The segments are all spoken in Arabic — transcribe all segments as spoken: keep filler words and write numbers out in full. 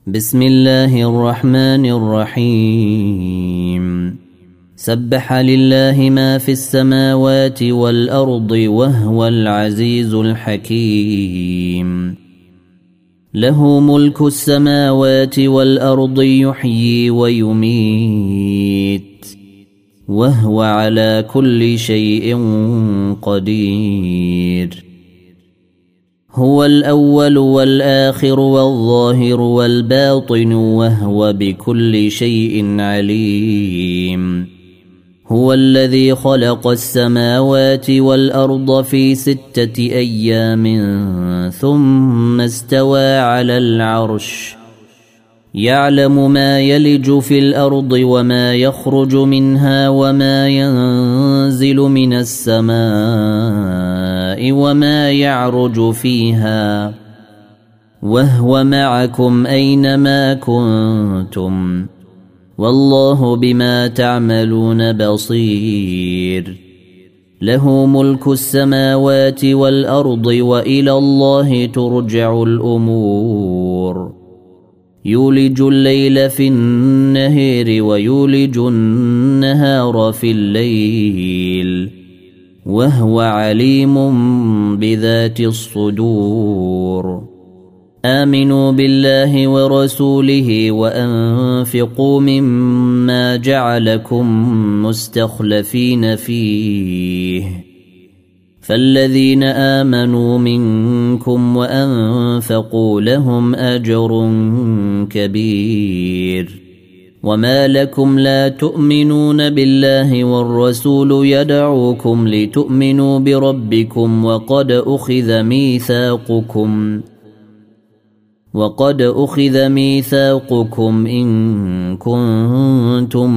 بسم الله الرحمن الرحيم سبح لله ما في السماوات والأرض وهو العزيز الحكيم له ملك السماوات والأرض يحيي ويميت وهو على كل شيء قدير هو الأول والآخر والظاهر والباطن وهو بكل شيء عليم هو الذي خلق السماوات والأرض في ستة أيام ثم استوى على العرش يعلم ما يلج في الأرض وما يخرج منها وما ينزل من السماء وما يعرج فيها وهو معكم أينما كنتم والله بما تعملون بصير له ملك السماوات والأرض وإلى الله ترجع الأمور يولج الليل في النهار ويولج النهار في الليل وهو عليم بذات الصدور آمنوا بالله ورسوله وأنفقوا مما جعلكم مستخلفين فيه فالذين آمنوا منكم وأنفقوا لهم أجر كبير وما لكم لا تؤمنون بالله والرسول يدعوكم لتؤمنوا بربكم وقد أخذ ميثاقكم وقد أخذ ميثاقكم إن كنتم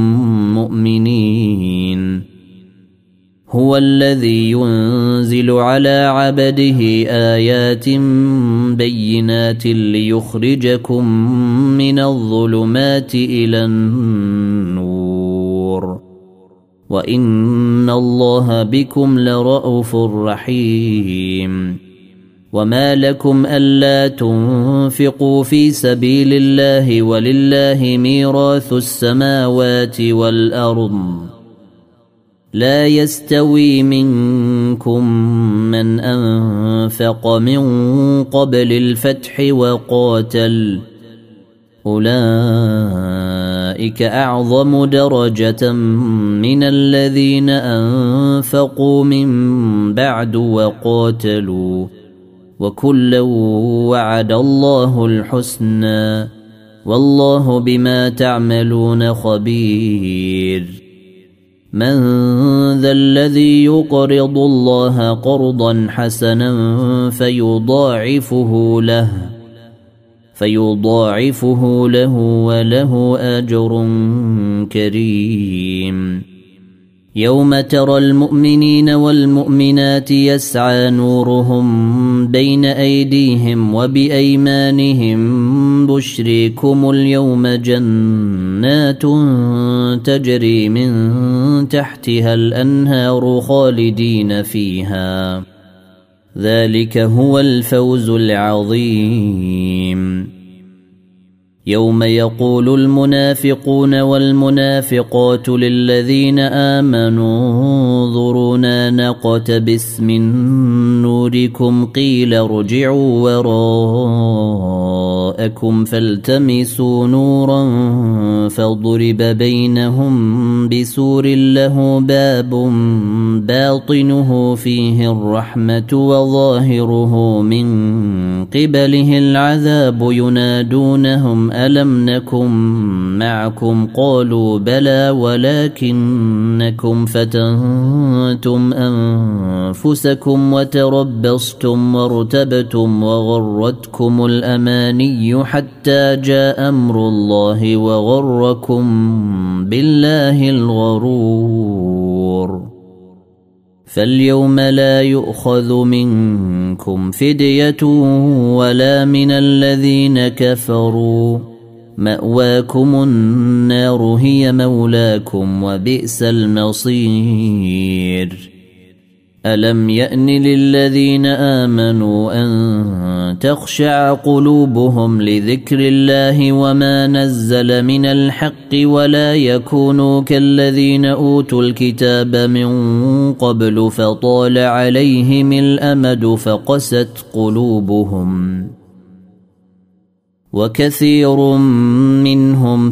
مؤمنين هو الذي ينزل على عبده آيات بينات ليخرجكم من الظلمات إلى النور وإن الله بكم لرءوف رحيم وما لكم ألا تنفقوا في سبيل الله ولله ميراث السماوات والأرض لا يستوي منكم من أنفق من قبل الفتح وقاتل أولئك أعظم درجة من الذين أنفقوا من بعد وقاتلوا وكلا وعد الله الحسنى والله بما تعملون خبير من ذا الذي يقرض الله قرضا حسنا فيضاعفه له فيضاعفه له وله أجر كريم يوم ترى المؤمنين والمؤمنات يسعى نورهم بين أيديهم وبأيمانهم بشريكم اليوم جنات تجري من تحتها الأنهار خالدين فيها ذلك هو الفوز العظيم يوم يقول المنافقون والمنافقات للذين آمنوا انظرونا نقتبس من نوركم قيل ارجعوا وراءكم فالتمسوا نورا فضرب بينهم بسور له باب باطنه فيه الرحمة وظاهره من قبله العذاب ينادونهم ألم نكن معكم قالوا بلى ولكنكم فتنتم أنفسكم وتربصتم وارتبتم وغرتكم الأماني حتى جاء أمر الله وغركم بالله الغرور فاليوم لا يؤخذ منكم فدية ولا من الذين كفروا مأواكم النار هي مولاكم وبئس المصير ألم يأن للذين آمنوا أن تخشع قلوبهم لذكر الله وما نزل من الحق ولا يكونوا كالذين أوتوا الكتاب من قبل فطال عليهم الأمد فقست قلوبهم وكثير منهم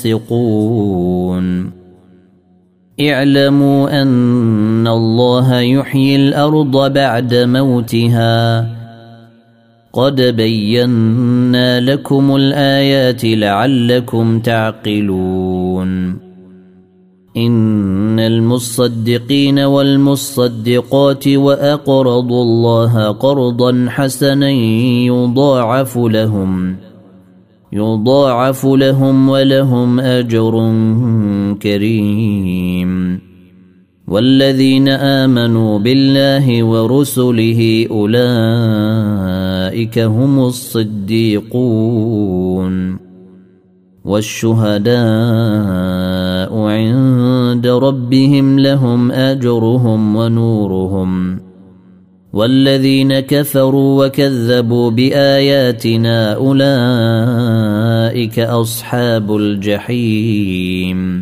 فاسقون اعلموا أن الله يحيي الأرض بعد موتها قد بينا لكم الآيات لعلكم تعقلون إن المصدقين والمصدقات وأقرضوا الله قرضا حسنا يضاعف لهم يضاعف لهم ولهم أجر كريم والذين آمنوا بالله ورسله أولئك هم الصديقون والشهداء عند ربهم لهم أجرهم ونورهم والذين كفروا وكذبوا بآياتنا أولئك أصحاب الجحيم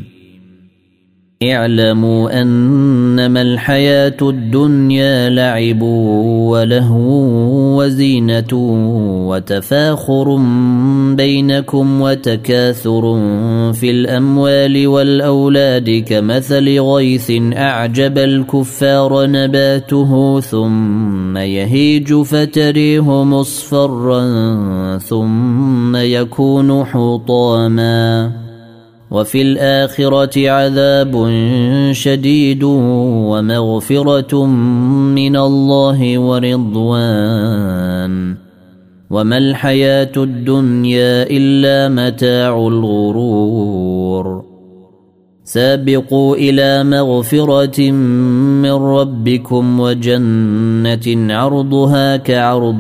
اعلموا أنما الحياة الدنيا لعب ولهو وزينة وتفاخر بينكم وتكاثر في الأموال والأولاد كمثل غيث أعجب الكفار نباته ثم يهيج فتريه مصفرا ثم يكون حطاما وفي الآخرة عذاب شديد ومغفرة من الله ورضوان وما الحياة الدنيا إلا متاع الغرور سابقوا إلى مغفرة من ربكم وجنة عرضها كعرض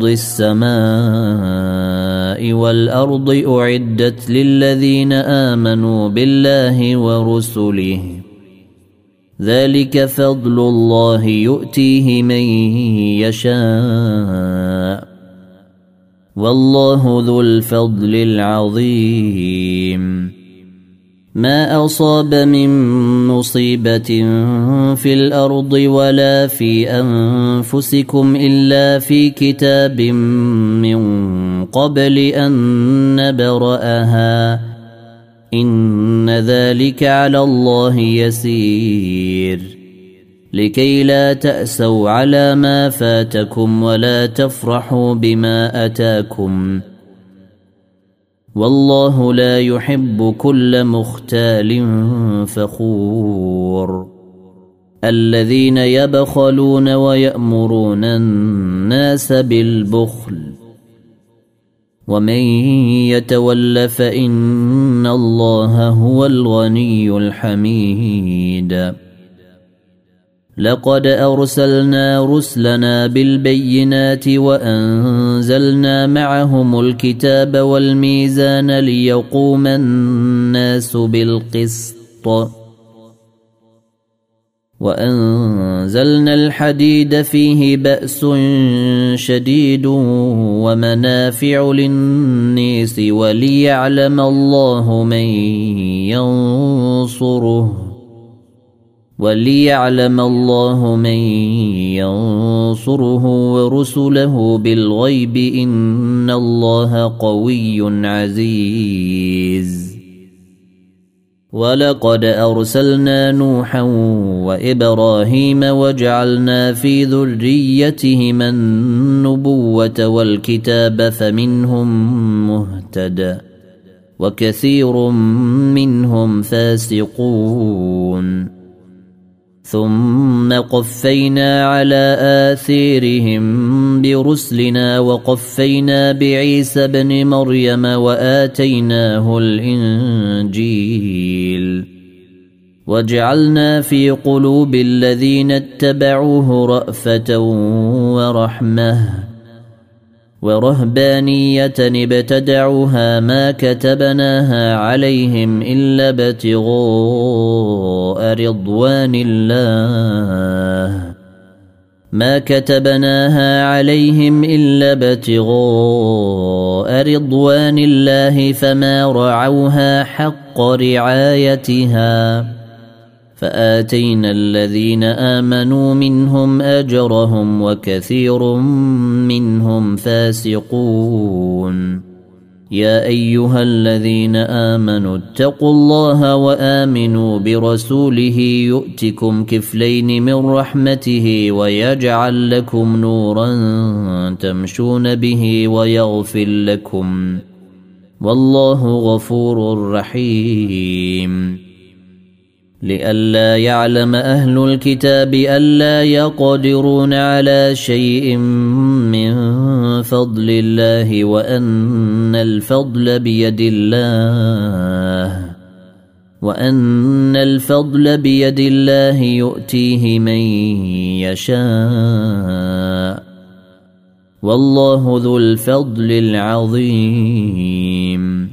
السماء والأرض أعدت للذين آمنوا بالله ورسله ذلك فضل الله يؤتيه من يشاء والله ذو الفضل العظيم ما أصاب من مصيبة في الأرض ولا في أنفسكم إلا في كتاب من قبل أن نبرأها إن ذلك على الله يسير لكي لا تأسوا على ما فاتكم ولا تفرحوا بما أتاكم والله لا يحب كل مختال فخور الذين يبخلون ويأمرون الناس بالبخل ومن يتول فإن الله هو الغني الحميد لقد أرسلنا رسلنا بالبينات وأنزلنا معهم الكتاب والميزان ليقوم الناس بالقسط وأنزلنا الحديد فيه بأس شديد ومنافع للناس وليعلم الله من ينصره وليعلم الله من ينصره ورسله بالغيب إن الله قوي عزيز ولقد أرسلنا نوحا وإبراهيم وجعلنا في ذريتهما النبوة والكتاب فمنهم مهتد وكثير منهم فاسقون ثم قفينا على آثارهم برسلنا وقفينا بعيسى ابن مريم وآتيناه الإنجيل وجعلنا في قلوب الذين اتبعوه رأفة ورحمة ورهبانية ابتدعوها ما كتبناها عليهم إلا ابتغاء رضوان الله ما كتبناها عليهم إلا ابتغاء رضوان الله فما رعوها حق رعايتها فآتينا الذين آمنوا منهم أجرهم وكثير منهم فاسقون يا أيها الذين آمنوا اتقوا الله وآمنوا برسوله يؤتكم كفلين من رحمته ويجعل لكم نورا تمشون به ويغفر لكم والله غفور رحيم لئلا يعلم أهل الكتاب ألا يقدرون على شيء من فضل الله وأن الفضل بيد الله وأن الفضل بيد الله يؤتيه من يشاء والله ذو الفضل العظيم